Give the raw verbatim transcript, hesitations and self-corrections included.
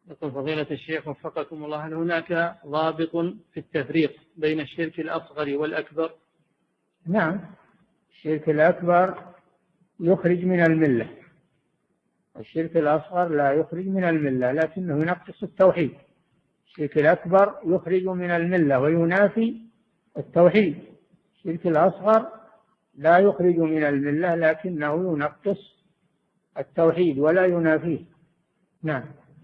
يقول فضيلة الشيخ وفقكم الله، هل هناك ضابط في التفريق بين الشرك الأصغر والأكبر؟ نعم، الشرك الأكبر يخرج من الملة، الشرك الأصغر لا يخرج من الملة لكنه ينقص التوحيد. الشرك الأكبر يخرج من الملة وينافي التوحيد، الشرك الأصغر لا يخرج من الملة لكنه ينقص التوحيد ولا ينافيه. نعم.